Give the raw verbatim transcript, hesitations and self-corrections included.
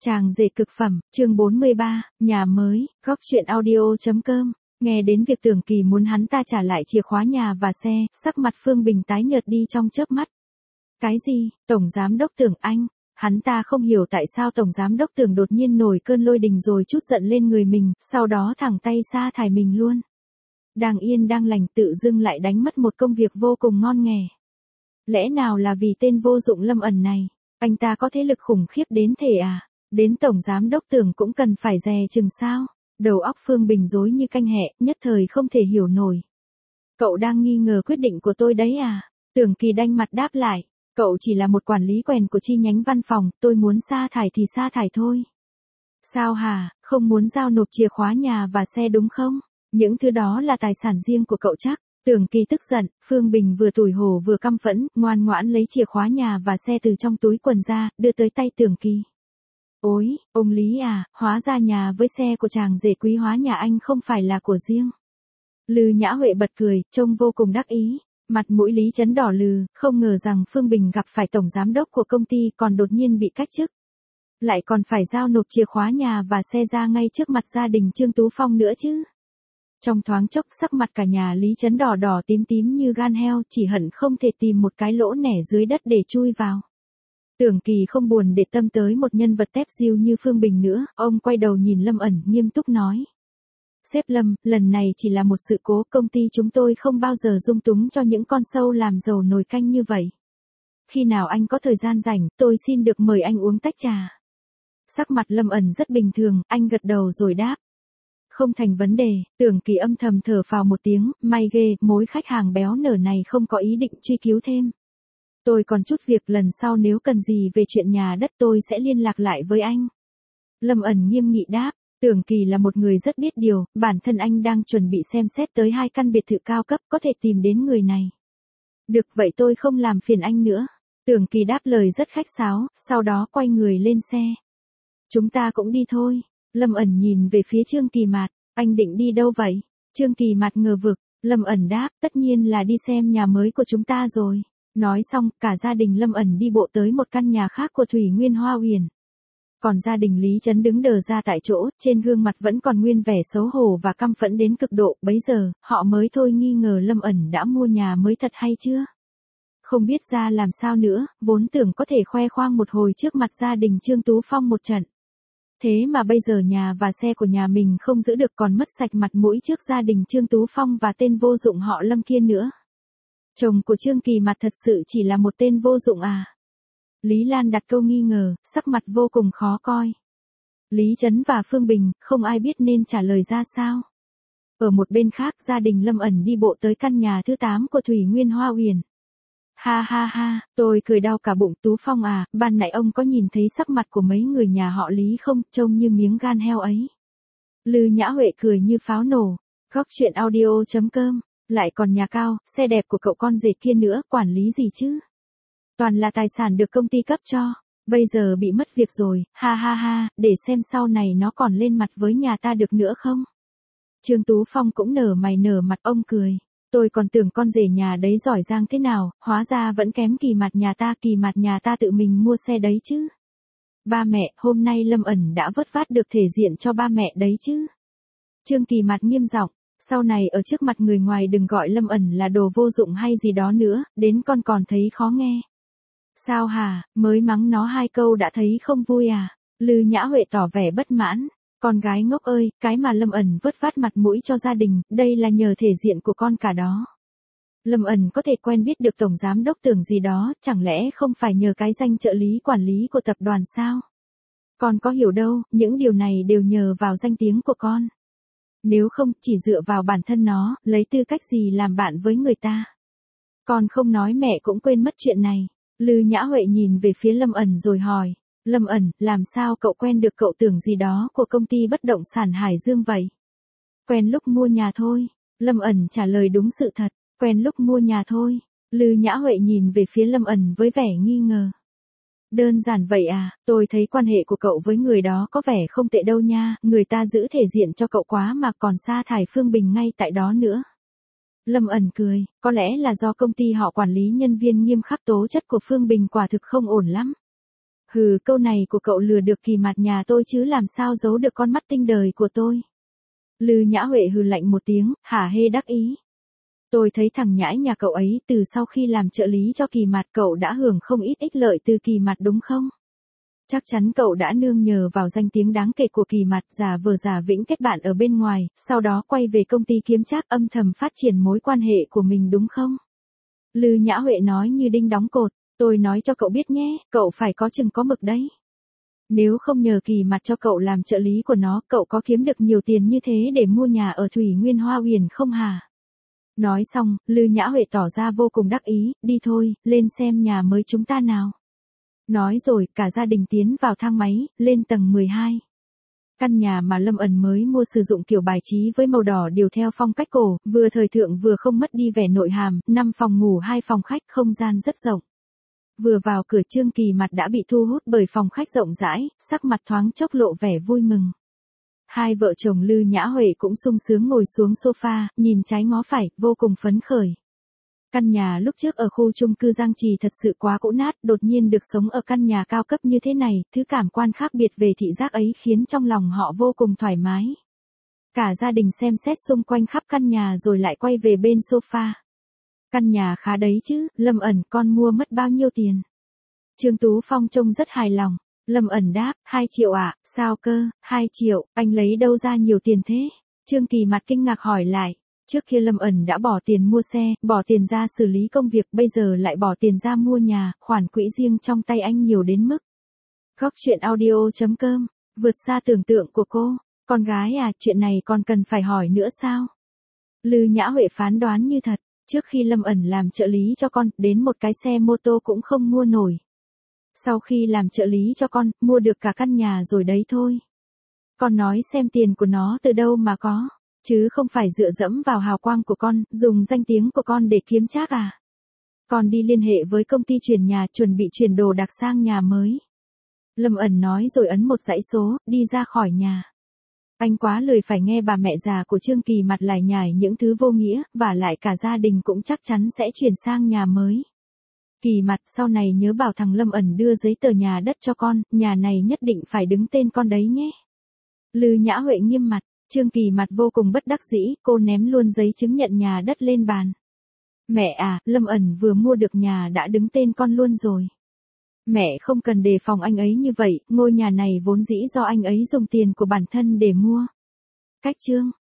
Chàng rể cực phẩm, chương bốn mươi ba, nhà mới, góc truyện audio.com. Nghe đến việc Tưởng Kỳ muốn hắn ta trả lại chìa khóa nhà và xe, sắc mặt Phương Bình tái nhợt đi trong chớp mắt. Cái gì, Tổng Giám Đốc Tưởng anh? Hắn ta không hiểu tại sao Tổng Giám Đốc Tưởng đột nhiên nổi cơn lôi đình rồi trút giận lên người mình, sau đó thẳng tay sa thải mình luôn. Đang yên đang lành tự dưng lại đánh mất một công việc vô cùng ngon nghẻ. Lẽ nào là vì tên vô dụng Lâm ẩn này? Anh ta có thế lực khủng khiếp đến thể à? Đến Tổng Giám Đốc Tưởng cũng cần phải dè chừng sao? Đầu óc Phương Bình rối như canh hẹ, nhất thời không thể hiểu nổi. Cậu đang nghi ngờ quyết định của tôi đấy à? Tưởng Kỳ đanh mặt đáp lại. Cậu chỉ là một quản lý quèn của chi nhánh văn phòng, tôi muốn sa thải thì sa thải thôi. Sao hả, không muốn giao nộp chìa khóa nhà và xe đúng không? Những thứ đó là tài sản riêng của cậu chắc. Tưởng Kỳ tức giận, Phương Bình vừa tủi hổ vừa căm phẫn, ngoan ngoãn lấy chìa khóa nhà và xe từ trong túi quần ra, đưa tới tay Tưởng Kỳ. Ôi, ông Lý à, hóa ra nhà với xe của chàng rể quý hóa nhà anh không phải là của riêng. Lư Nhã Huệ bật cười, trông vô cùng đắc ý. Mặt mũi Lý Chấn đỏ lừ, không ngờ rằng Phương Bình gặp phải tổng giám đốc của công ty còn đột nhiên bị cách chức. Lại còn phải giao nộp chìa khóa nhà và xe ra ngay trước mặt gia đình Trương Tú Phong nữa chứ. Trong thoáng chốc sắc mặt cả nhà Lý Chấn đỏ đỏ tím tím như gan heo, chỉ hận không thể tìm một cái lỗ nẻ dưới đất để chui vào. Tưởng Kỳ không buồn để tâm tới một nhân vật tép diêu như Phương Bình nữa, ông quay đầu nhìn Lâm ẩn nghiêm túc nói. Sếp Lâm, lần này chỉ là một sự cố, công ty chúng tôi không bao giờ dung túng cho những con sâu làm dầu nồi canh như vậy. Khi nào anh có thời gian rảnh, tôi xin được mời anh uống tách trà. Sắc mặt Lâm ẩn rất bình thường, anh gật đầu rồi đáp. Không thành vấn đề, Tưởng Kỳ âm thầm thở phào một tiếng, may ghê, mối khách hàng béo nở này không có ý định truy cứu thêm. Tôi còn chút việc, lần sau nếu cần gì về chuyện nhà đất tôi sẽ liên lạc lại với anh. Lâm ẩn nghiêm nghị đáp. Tưởng Kỳ là một người rất biết điều, bản thân anh đang chuẩn bị xem xét tới hai căn biệt thự cao cấp, có thể tìm đến người này. Được vậy tôi không làm phiền anh nữa. Tưởng Kỳ đáp lời rất khách sáo, sau đó quay người lên xe. Chúng ta cũng đi thôi. Lâm ẩn nhìn về phía Trương Kỳ Mạt, anh định đi đâu vậy? Trương Kỳ Mạt ngờ vực, Lâm ẩn đáp, tất nhiên là đi xem nhà mới của chúng ta rồi. Nói xong, cả gia đình Lâm ẩn đi bộ tới một căn nhà khác của Thủy Nguyên Hoa Uyển. Còn gia đình Lý Chấn đứng đờ ra tại chỗ, trên gương mặt vẫn còn nguyên vẻ xấu hổ và căm phẫn đến cực độ, bấy giờ, họ mới thôi nghi ngờ Lâm ẩn đã mua nhà mới thật hay chưa. Không biết ra làm sao nữa, vốn tưởng có thể khoe khoang một hồi trước mặt gia đình Trương Tú Phong một trận. Thế mà bây giờ nhà và xe của nhà mình không giữ được còn mất sạch mặt mũi trước gia đình Trương Tú Phong và tên vô dụng họ Lâm kia nữa. Chồng của Trương Kỳ Mạt thật sự chỉ là một tên vô dụng à? Lý Lan đặt câu nghi ngờ, sắc mặt vô cùng khó coi. Lý Chấn và Phương Bình, không ai biết nên trả lời ra sao. Ở một bên khác, gia đình Lâm ẩn đi bộ tới căn nhà thứ tám của Thủy Nguyên Hoa Uyển. Ha ha ha, tôi cười đau cả bụng. Tú Phong à, ban nãy ông có nhìn thấy sắc mặt của mấy người nhà họ Lý không, trông như miếng gan heo ấy. Lư Nhã Huệ cười như pháo nổ. Góc truyện audio.com, lại còn nhà cao, xe đẹp của cậu con rể kia nữa, quản lý gì chứ? Toàn là tài sản được công ty cấp cho, bây giờ bị mất việc rồi, ha ha ha, để xem sau này nó còn lên mặt với nhà ta được nữa không? Trương Tú Phong cũng nở mày nở mặt, ông cười. Tôi còn tưởng con rể nhà đấy giỏi giang thế nào, hóa ra vẫn kém Kỳ Mạt nhà ta, Kỳ Mạt nhà ta tự mình mua xe đấy chứ. Ba mẹ, hôm nay Lâm ẩn đã vớt vát được thể diện cho ba mẹ đấy chứ. Trương Kỳ Mạt nghiêm giọng. Sau này ở trước mặt người ngoài đừng gọi Lâm ẩn là đồ vô dụng hay gì đó nữa, đến con còn thấy khó nghe. Sao hả, mới mắng nó hai câu đã thấy không vui à? Lư Nhã Huệ tỏ vẻ bất mãn. Con gái ngốc ơi, cái mà Lâm ẩn vớt vát mặt mũi cho gia đình, đây là nhờ thể diện của con cả đó. Lâm ẩn có thể quen biết được Tổng Giám Đốc Tưởng gì đó, chẳng lẽ không phải nhờ cái danh trợ lý quản lý của tập đoàn sao? Con có hiểu đâu, những điều này đều nhờ vào danh tiếng của con. Nếu không, chỉ dựa vào bản thân nó, lấy tư cách gì làm bạn với người ta? Con không nói mẹ cũng quên mất chuyện này. Lư Nhã Huệ nhìn về phía Lâm ẩn rồi hỏi. Lâm ẩn, làm sao cậu quen được cậu Tưởng gì đó của công ty bất động sản Hải Dương vậy? Quen lúc mua nhà thôi. Lâm ẩn trả lời đúng sự thật. Quen lúc mua nhà thôi. Lư Nhã Huệ nhìn về phía Lâm ẩn với vẻ nghi ngờ. Đơn giản vậy à, tôi thấy quan hệ của cậu với người đó có vẻ không tệ đâu nha, người ta giữ thể diện cho cậu quá mà còn sa thải Phương Bình ngay tại đó nữa. Lâm ẩn cười, có lẽ là do công ty họ quản lý nhân viên nghiêm khắc, tố chất của Phương Bình quả thực không ổn lắm. Hừ, câu này của cậu lừa được Kỳ Mặt nhà tôi chứ làm sao giấu được con mắt tinh đời của tôi. Lư Nhã Huệ hừ lạnh một tiếng, hả hê đắc ý. Tôi thấy thằng nhãi nhà cậu ấy từ sau khi làm trợ lý cho Kỳ Mặt cậu đã hưởng không ít ích lợi từ Kỳ Mặt đúng không? Chắc chắn cậu đã nương nhờ vào danh tiếng đáng kể của Kỳ Mặt giả vờ giả vĩnh kết bạn ở bên ngoài, sau đó quay về công ty kiếm trác âm thầm phát triển mối quan hệ của mình đúng không? Lư Nhã Huệ nói như đinh đóng cột, tôi nói cho cậu biết nhé, cậu phải có chừng có mực đấy. Nếu không nhờ Kỳ Mặt cho cậu làm trợ lý của nó, cậu có kiếm được nhiều tiền như thế để mua nhà ở Thủy Nguyên Hoa Huyền không hả? Nói xong, Lư Nhã Huệ tỏ ra vô cùng đắc ý, đi thôi, lên xem nhà mới chúng ta nào. Nói rồi, cả gia đình tiến vào thang máy, lên tầng mười hai. Căn nhà mà Lâm ẩn mới mua sử dụng kiểu bài trí với màu đỏ đều theo phong cách cổ, vừa thời thượng vừa không mất đi vẻ nội hàm, năm phòng ngủ hai phòng khách, không gian rất rộng. Vừa vào cửa Trương Kỳ Mặt đã bị thu hút bởi phòng khách rộng rãi, sắc mặt thoáng chốc lộ vẻ vui mừng. Hai vợ chồng Lư Nhã Huệ cũng sung sướng ngồi xuống sofa, nhìn trái ngó phải, vô cùng phấn khởi. Căn nhà lúc trước ở khu chung cư Giang Trì thật sự quá cũ nát, đột nhiên được sống ở căn nhà cao cấp như thế này, thứ cảm quan khác biệt về thị giác ấy khiến trong lòng họ vô cùng thoải mái. Cả gia đình xem xét xung quanh khắp căn nhà rồi lại quay về bên sofa. Căn nhà khá đấy chứ, Lâm ẩn con mua mất bao nhiêu tiền? Trương Tú Phong trông rất hài lòng. Lâm ẩn đáp, hai triệu ạ, à? Sao cơ, hai triệu, anh lấy đâu ra nhiều tiền thế? Trương Kỳ Mặt kinh ngạc hỏi lại. Trước kia Lâm ẩn đã bỏ tiền mua xe, bỏ tiền ra xử lý công việc, bây giờ lại bỏ tiền ra mua nhà, khoản quỹ riêng trong tay anh nhiều đến mức. Góc chuyện audio chấm com, vượt xa tưởng tượng của cô. Con gái à, chuyện này còn cần phải hỏi nữa sao? Lư Nhã Huệ phán đoán như thật, trước khi Lâm ẩn làm trợ lý cho con, đến một cái xe mô tô cũng không mua nổi. Sau khi làm trợ lý cho con, mua được cả căn nhà rồi đấy thôi. Con nói xem tiền của nó từ đâu mà có, chứ không phải dựa dẫm vào hào quang của con, dùng danh tiếng của con để kiếm trác à. Con đi liên hệ với công ty chuyển nhà chuẩn bị chuyển đồ đạc sang nhà mới. Lâm ẩn nói rồi ấn một dãy số, đi ra khỏi nhà. Anh quá lười phải nghe bà mẹ già của Trương Kỳ Mặt lải nhải những thứ vô nghĩa, và lại cả gia đình cũng chắc chắn sẽ chuyển sang nhà mới. Kỳ Mặt, sau này nhớ bảo thằng Lâm ẩn đưa giấy tờ nhà đất cho con, nhà này nhất định phải đứng tên con đấy nhé. Lư Nhã Huệ nghiêm mặt, Trương Kỳ Mặt vô cùng bất đắc dĩ, cô ném luôn giấy chứng nhận nhà đất lên bàn. Mẹ à, Lâm ẩn vừa mua được nhà đã đứng tên con luôn rồi. Mẹ không cần đề phòng anh ấy như vậy, ngôi nhà này vốn dĩ do anh ấy dùng tiền của bản thân để mua. Cách chương